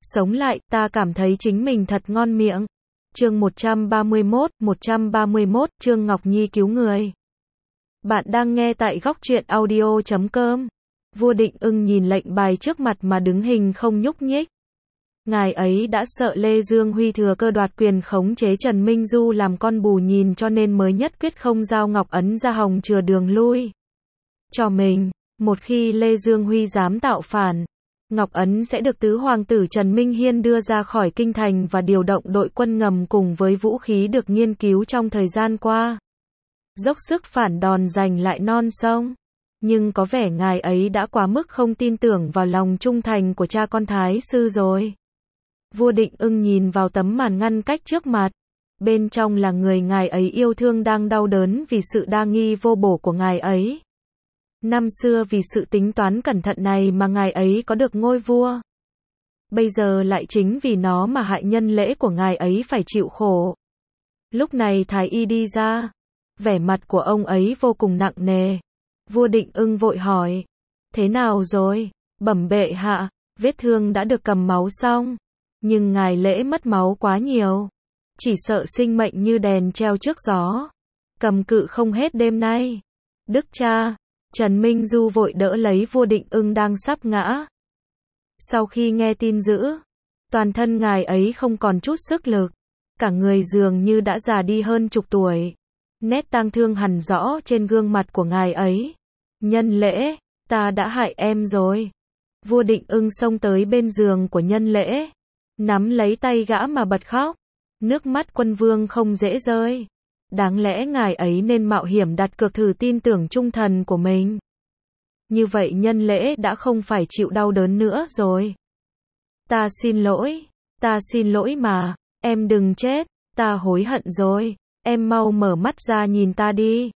sống lại, ta cảm thấy chính mình thật ngon miệng. Chương 131, Trương Ngọc Nhi cứu người. Bạn đang nghe tại góc truyện audio.com. Vua Định Ưng nhìn lệnh bài trước mặt mà đứng hình không nhúc nhích. Ngài ấy đã sợ Lê Dương Huy thừa cơ đoạt quyền khống chế Trần Minh Du làm con bù nhìn cho nên mới nhất quyết không giao Ngọc Ấn ra hòng chừa đường lui cho mình. Một khi Lê Dương Huy dám tạo phản, Ngọc Ấn sẽ được tứ hoàng tử Trần Minh Hiên đưa ra khỏi kinh thành và điều động đội quân ngầm cùng với vũ khí được nghiên cứu trong thời gian qua, dốc sức phản đòn giành lại non sông. Nhưng có vẻ ngài ấy đã quá mức không tin tưởng vào lòng trung thành của cha con Thái sư rồi. Vua Định Ưng nhìn vào tấm màn ngăn cách trước mặt. Bên trong là người ngài ấy yêu thương đang đau đớn vì sự đa nghi vô bổ của ngài ấy. Năm xưa vì sự tính toán cẩn thận này mà ngài ấy có được ngôi vua. Bây giờ lại chính vì nó mà hại nhân lễ của ngài ấy phải chịu khổ. Lúc này Thái y đi ra. Vẻ mặt của ông ấy vô cùng nặng nề. Vua Định Ưng vội hỏi. Thế nào rồi? Bẩm bệ hạ, vết thương đã được cầm máu xong. Nhưng ngài lễ mất máu quá nhiều. Chỉ sợ sinh mệnh như đèn treo trước gió. Cầm cự không hết đêm nay. Đức cha, Trần Minh Du vội đỡ lấy vua Định Ưng đang sắp ngã. Sau khi nghe tin dữ, toàn thân ngài ấy không còn chút sức lực. Cả người dường như đã già đi hơn chục tuổi. Nét tang thương hằn rõ trên gương mặt của ngài ấy. Nhân lễ, ta đã hại em rồi. Vua Định Ưng xông tới bên giường của nhân lễ, nắm lấy tay gã mà bật khóc. Nước mắt quân vương không dễ rơi. Đáng lẽ ngài ấy nên mạo hiểm đặt cược thử tin tưởng trung thần của mình. Như vậy nhân lễ đã không phải chịu đau đớn nữa rồi. Ta xin lỗi mà, em đừng chết, ta hối hận rồi, em mau mở mắt ra nhìn ta đi.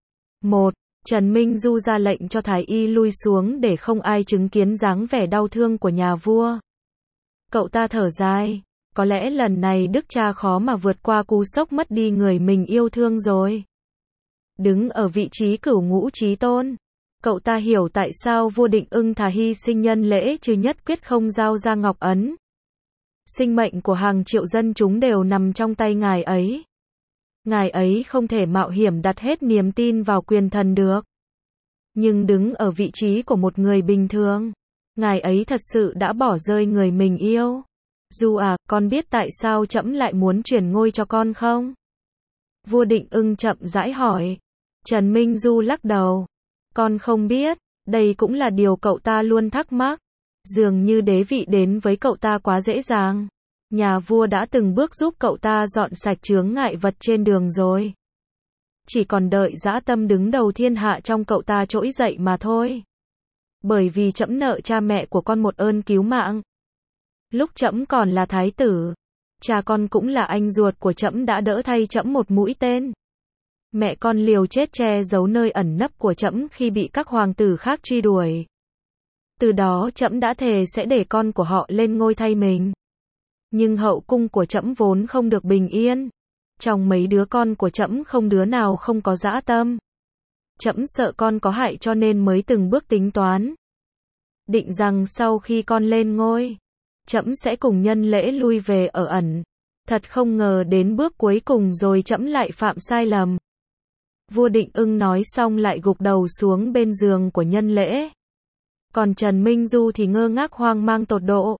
Trần Minh Du ra lệnh cho Thái y lui xuống để không ai chứng kiến dáng vẻ đau thương của nhà vua. Cậu ta thở dài. Có lẽ lần này đức cha khó mà vượt qua cú sốc mất đi người mình yêu thương rồi. Đứng ở vị trí cửu ngũ chí tôn, cậu ta hiểu tại sao vua Định Ưng thà hy sinh nhân lễ chứ nhất quyết không giao ra Ngọc Ấn. Sinh mệnh của hàng triệu dân chúng đều nằm trong tay ngài ấy. Ngài ấy không thể mạo hiểm đặt hết niềm tin vào quyền thần được. Nhưng đứng ở vị trí của một người bình thường, ngài ấy thật sự đã bỏ rơi người mình yêu. Du à, con biết tại sao trẫm lại muốn truyền ngôi cho con không? Vua Định Ưng chậm rãi hỏi. Trần Minh Du lắc đầu. Con không biết, đây cũng là điều cậu ta luôn thắc mắc. Dường như đế vị đến với cậu ta quá dễ dàng. Nhà vua đã từng bước giúp cậu ta dọn sạch chướng ngại vật trên đường rồi. Chỉ còn đợi dã tâm đứng đầu thiên hạ trong cậu ta trỗi dậy mà thôi. Bởi vì trẫm nợ cha mẹ của con một ơn cứu mạng. Lúc trẫm còn là thái tử, cha con cũng là anh ruột của trẫm đã đỡ thay trẫm một mũi tên. Mẹ con liều chết che giấu nơi ẩn nấp của trẫm khi bị các hoàng tử khác truy đuổi. Từ đó trẫm đã thề sẽ để con của họ lên ngôi thay mình. Nhưng hậu cung của trẫm vốn không được bình yên. Trong mấy đứa con của trẫm không đứa nào không có dã tâm. Trẫm sợ con có hại cho nên mới từng bước tính toán. Định rằng sau khi con lên ngôi, trẫm sẽ cùng nhân lễ lui về ở ẩn. Thật không ngờ đến bước cuối cùng rồi trẫm lại phạm sai lầm. Vua Định Ưng nói xong lại gục đầu xuống bên giường của nhân lễ. Còn Trần Minh Du thì ngơ ngác hoang mang tột độ.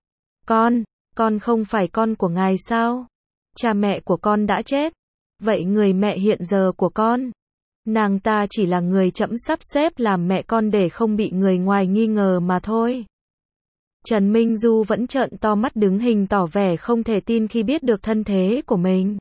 Con không phải con của ngài sao? Cha mẹ của con đã chết. Vậy người mẹ hiện giờ của con? Nàng ta chỉ là người trẫm sắp xếp làm mẹ con để không bị người ngoài nghi ngờ mà thôi. Trần Minh Du vẫn trợn to mắt đứng hình tỏ vẻ không thể tin khi biết được thân thế của mình.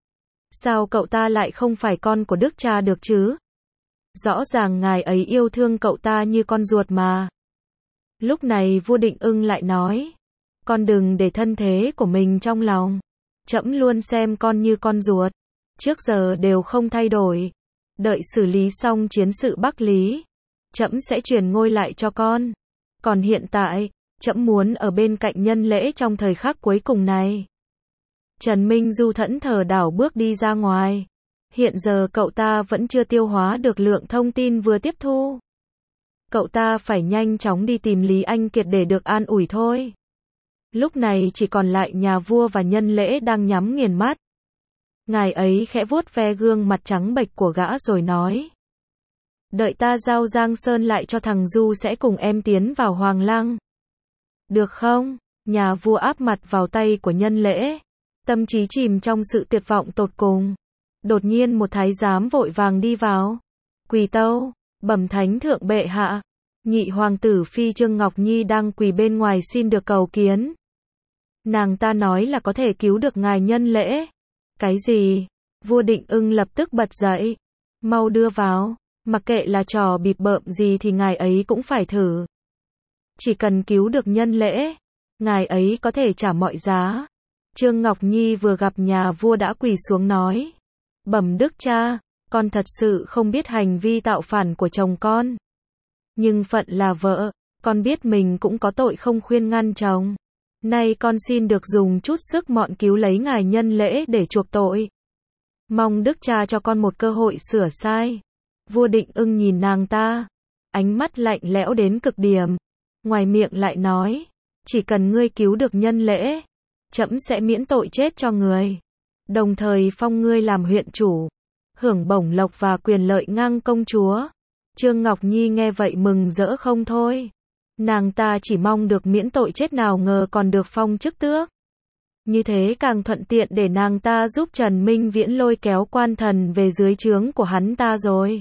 Sao cậu ta lại không phải con của đức cha được chứ? Rõ ràng ngài ấy yêu thương cậu ta như con ruột mà. Lúc này vua Định Ưng lại nói. Con đừng để thân thế của mình trong lòng. Trẫm luôn xem con như con ruột. Trước giờ đều không thay đổi. Đợi xử lý xong chiến sự Bắc Lý, trẫm sẽ truyền ngôi lại cho con. Còn hiện tại, trẫm muốn ở bên cạnh nhân lễ trong thời khắc cuối cùng này. Trần Minh Du thẫn thờ đảo bước đi ra ngoài. Hiện giờ cậu ta vẫn chưa tiêu hóa được lượng thông tin vừa tiếp thu. Cậu ta phải nhanh chóng đi tìm Lý Anh Kiệt để được an ủi thôi. Lúc này chỉ còn lại nhà vua và Nhân Lễ đang nhắm nghiền mắt. Ngài ấy khẽ vuốt ve gương mặt trắng bệch của gã rồi nói. Đợi ta giao Giang Sơn lại cho thằng Du sẽ cùng em tiến vào Hoàng Lăng. Được không? Nhà vua áp mặt vào tay của Nhân Lễ. Tâm trí chìm trong sự tuyệt vọng tột cùng. Đột nhiên một thái giám vội vàng đi vào. Quỳ tâu, bẩm thánh thượng bệ hạ. Nhị hoàng tử phi Trương Ngọc Nhi đang quỳ bên ngoài xin được cầu kiến. Nàng ta nói là có thể cứu được ngài Nhân Lễ. Cái gì? Vua Định Ưng lập tức bật dậy. Mau đưa vào. Mặc kệ là trò bịp bợm gì thì ngài ấy cũng phải thử. Chỉ cần cứu được Nhân Lễ, ngài ấy có thể trả mọi giá. Trương Ngọc Nhi vừa gặp nhà vua đã quỳ xuống nói. Bẩm đức cha, con thật sự không biết hành vi tạo phản của chồng con. Nhưng phận là vợ, con biết mình cũng có tội không khuyên ngăn chồng. Nay con xin được dùng chút sức mọn cứu lấy ngài Nhân Lễ để chuộc tội. Mong đức cha cho con một cơ hội sửa sai. Vua Định Ưng nhìn nàng ta, ánh mắt lạnh lẽo đến cực điểm. Ngoài miệng lại nói, chỉ cần ngươi cứu được Nhân Lễ, trẫm sẽ miễn tội chết cho người. Đồng thời phong ngươi làm huyện chủ, hưởng bổng lộc và quyền lợi ngang công chúa. Trương Ngọc Nhi nghe vậy mừng rỡ không thôi. Nàng ta chỉ mong được miễn tội chết nào ngờ còn được phong chức tước. Như thế càng thuận tiện để nàng ta giúp Trần Minh Viễn lôi kéo quan thần về dưới trướng của hắn ta rồi.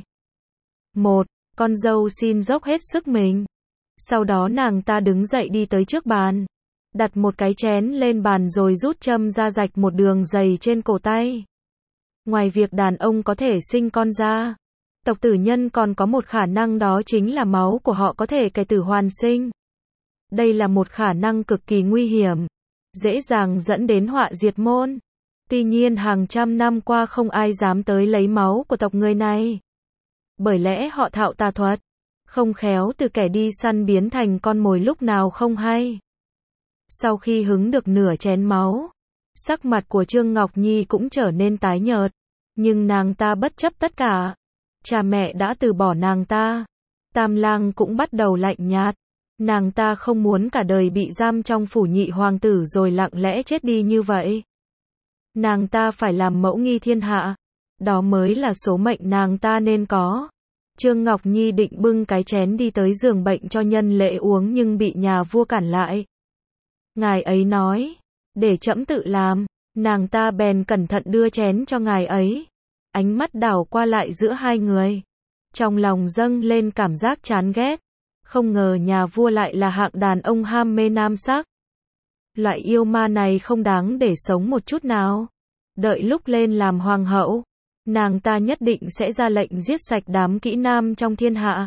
Con dâu xin dốc hết sức mình. Sau đó nàng ta đứng dậy đi tới trước bàn. Đặt một cái chén lên bàn rồi rút châm ra rạch một đường dày trên cổ tay. Ngoài việc đàn ông có thể sinh con ra, tộc tử nhân còn có một khả năng đó chính là máu của họ có thể cải tử hoàn sinh. Đây là một khả năng cực kỳ nguy hiểm, dễ dàng dẫn đến họa diệt môn. Tuy nhiên hàng trăm năm qua không ai dám tới lấy máu của tộc người này. Bởi lẽ họ thạo tà thuật, không khéo từ kẻ đi săn biến thành con mồi lúc nào không hay. Sau khi hứng được nửa chén máu, sắc mặt của Trương Ngọc Nhi cũng trở nên tái nhợt. Nhưng nàng ta bất chấp tất cả. Cha mẹ đã từ bỏ nàng ta. Tam lang cũng bắt đầu lạnh nhạt. Nàng ta không muốn cả đời bị giam trong phủ nhị hoàng tử rồi lặng lẽ chết đi như vậy. Nàng ta phải làm mẫu nghi thiên hạ. Đó mới là số mệnh nàng ta nên có. Trương Ngọc Nhi định bưng cái chén đi tới giường bệnh cho Nhân Lễ uống nhưng bị nhà vua cản lại. Ngài ấy nói, để trẫm tự làm. Nàng ta bèn cẩn thận đưa chén cho ngài ấy. Ánh mắt đảo qua lại giữa hai người. Trong lòng dâng lên cảm giác chán ghét. Không ngờ nhà vua lại là hạng đàn ông ham mê nam sắc. Loại yêu ma này không đáng để sống một chút nào. Đợi lúc lên làm hoàng hậu, nàng ta nhất định sẽ ra lệnh giết sạch đám kỹ nam trong thiên hạ.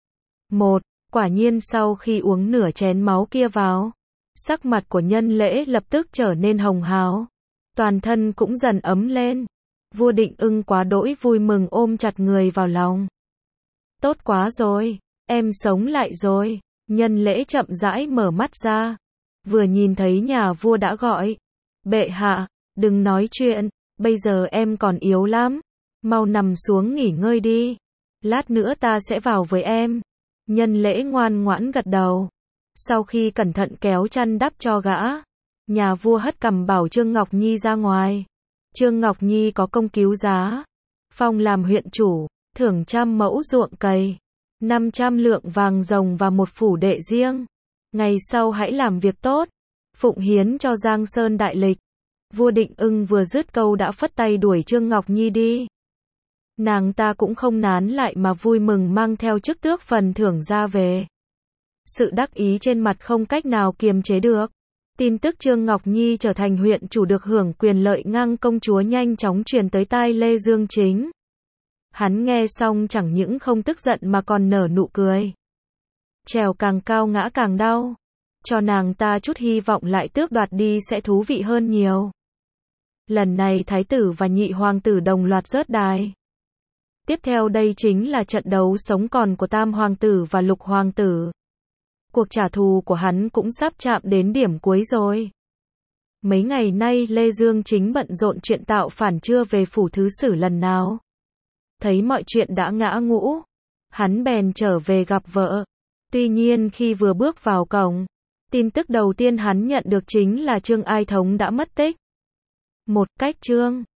Quả nhiên sau khi uống nửa chén máu kia vào, sắc mặt của Nhân Lễ lập tức trở nên hồng hào. Toàn thân cũng dần ấm lên. Vua Định Ưng quá đỗi vui mừng ôm chặt người vào lòng. Tốt quá rồi, em sống lại rồi. Nhân Lễ chậm rãi mở mắt ra. Vừa nhìn thấy nhà vua đã gọi. Bệ hạ, đừng nói chuyện, bây giờ em còn yếu lắm. Mau nằm xuống nghỉ ngơi đi. Lát nữa ta sẽ vào với em. Nhân Lễ ngoan ngoãn gật đầu. Sau khi cẩn thận kéo chăn đắp cho gã, nhà vua hất cằm bảo Trương Ngọc Nhi ra ngoài. Trương Ngọc Nhi có công cứu giá, phong làm huyện chủ, thưởng 100 mẫu ruộng cày, 500 lượng vàng rồng và một phủ đệ riêng. Ngày sau hãy làm việc tốt, phụng hiến cho Giang Sơn đại lịch. Vua Định Ưng vừa dứt câu đã phất tay đuổi Trương Ngọc Nhi đi. Nàng ta cũng không nán lại mà vui mừng mang theo chức tước phần thưởng ra về. Sự đắc ý trên mặt không cách nào kiềm chế được. Tin tức Trương Ngọc Nhi trở thành huyện chủ được hưởng quyền lợi ngang công chúa nhanh chóng truyền tới tai Lê Dương Chính. Hắn nghe xong chẳng những không tức giận mà còn nở nụ cười. Trèo càng cao ngã càng đau. Cho nàng ta chút hy vọng lại tước đoạt đi sẽ thú vị hơn nhiều. Lần này thái tử và nhị hoàng tử đồng loạt rớt đài. Tiếp theo đây chính là trận đấu sống còn của tam hoàng tử và lục hoàng tử. Cuộc trả thù của hắn cũng sắp chạm đến điểm cuối rồi. Mấy ngày nay Lê Dương Chính bận rộn chuyện tạo phản chưa về phủ thứ sử lần nào. Thấy mọi chuyện đã ngã ngũ, hắn bèn trở về gặp vợ. Tuy nhiên khi vừa bước vào cổng, tin tức đầu tiên hắn nhận được chính là Trương Ai Thống đã mất tích. Một cách Trương